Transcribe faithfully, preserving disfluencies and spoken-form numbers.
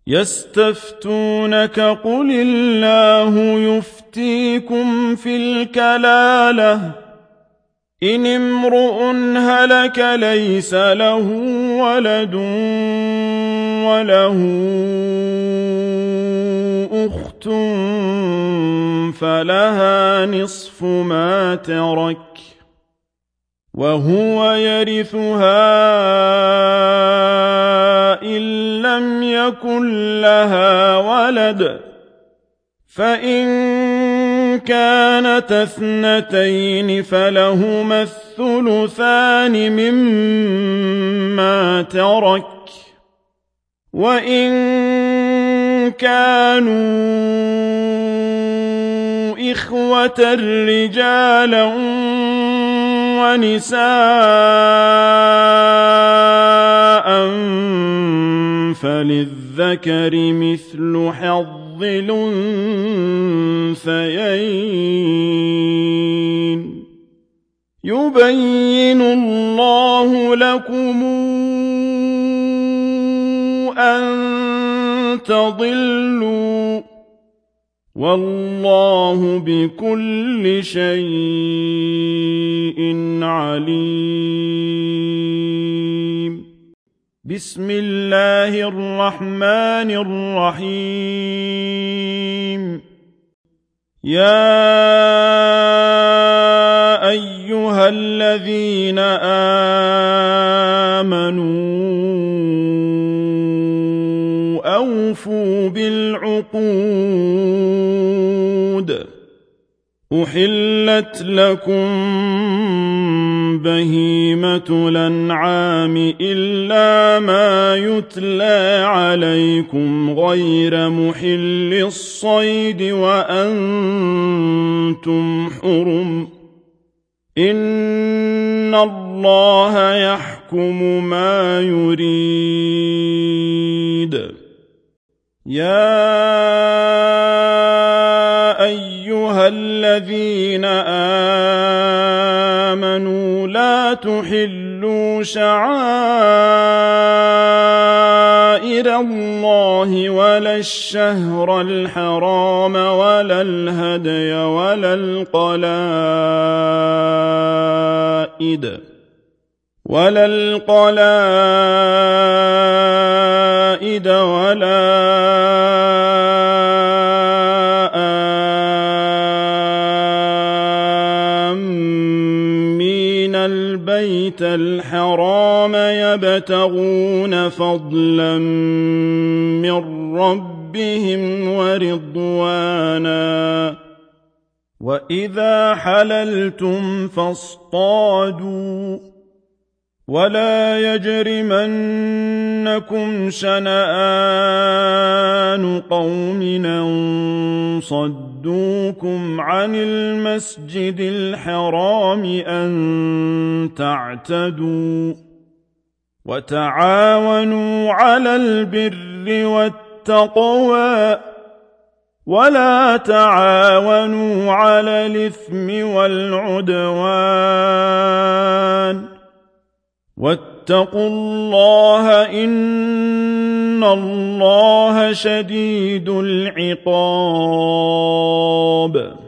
يستفتونك قل الله يفتيكم في الكلالة إن امرؤ هلك ليس له ولد وله أخت فلها نصف ما ترك وهو يرثها إن لم يكن لها ولد فإن كانت اثنتين فلهما الثلثان مما ترك وإن كانوا إخوة رجالا ونساء فللذكر مثل حظ الأنثيين يبين الله لكم أن تضلوا والله بكل شيء عليم. بسم الله الرحمن الرحيم. يا أيها الذين آمنوا أوفوا بالعقود أحلت لكم بهيمة الأنعام إلا ما يتلى عليكم غير محل الصيد وأنتم حرم إن الله يحكم ما يريد. يا أيها الذين آمنوا لا تحلوا شعائر الله ولا الشهر الحرام ولا الهدي ولا القلائد ولا القلائد ولا آمين البيت الحرام يبتغون فضلا من ربهم ورضوانا وإذا حللتم فاصطادوا ولا يجرمنكم شنآن قوم أن صدوكم عن المسجد الحرام أن تعتدوا وتعاونوا على البر والتقوى ولا تعاونوا على الإثم والعدوان واتقوا الله إن الله شديد العقاب.